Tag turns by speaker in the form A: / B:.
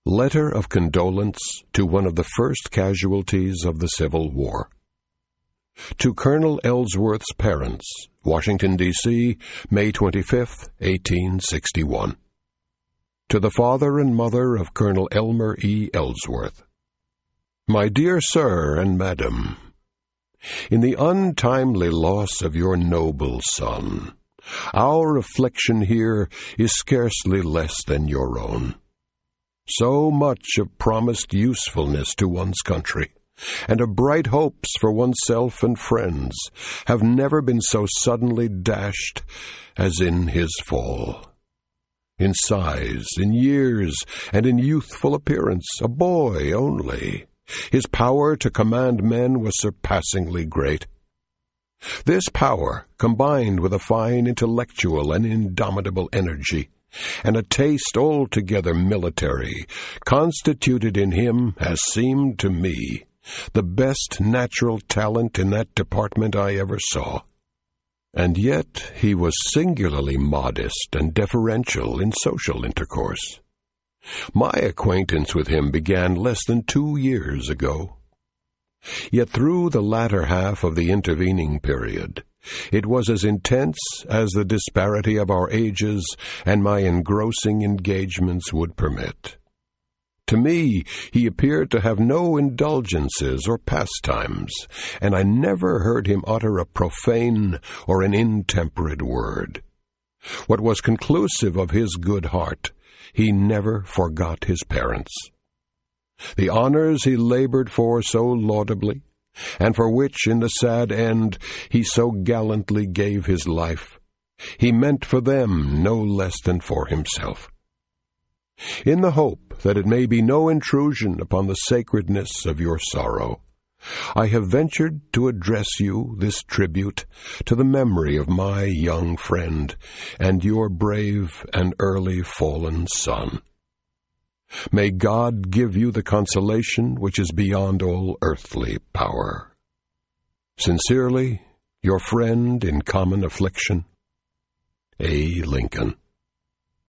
A: Letter of condolence to one of the first casualties of the Civil War. To Colonel Ellsworth's parents, Washington, D.C., May 25, 1861. To the father and mother of Colonel Elmer E. Ellsworth. My dear Sir and Madam, in the untimely loss of your noble son, our affliction here is scarcely less than your own. So much of promised usefulness to one's country, and of bright hopes for oneself and friends, have never been so suddenly dashed as in his fall. In size, in years, and in youthful appearance, a boy only, his power to command men was surpassingly great. This power, combined with a fine intellectual and indomitable energy, and a taste altogether military, constituted in him, as seemed to me, the best natural talent in that department I ever saw. And yet he was singularly modest and deferential in social intercourse. My acquaintance with him began less than 2 years ago. Yet through the latter half of the intervening period, it was as intense as the disparity of our ages and my engrossing engagements would permit. To me, he appeared to have no indulgences or pastimes, and I never heard him utter a profane or an intemperate word. What was conclusive of his good heart, he never forgot his parents. The honors he labored for so laudably, and for which, in the sad end, he so gallantly gave his life, he meant for them no less than for himself. In the hope that it may be no intrusion upon the sacredness of your sorrow, I have ventured to address you this tribute to the memory of my young friend and your brave and early fallen son. May God give you the consolation which is beyond all earthly power. Sincerely, your friend in common affliction, A. Lincoln.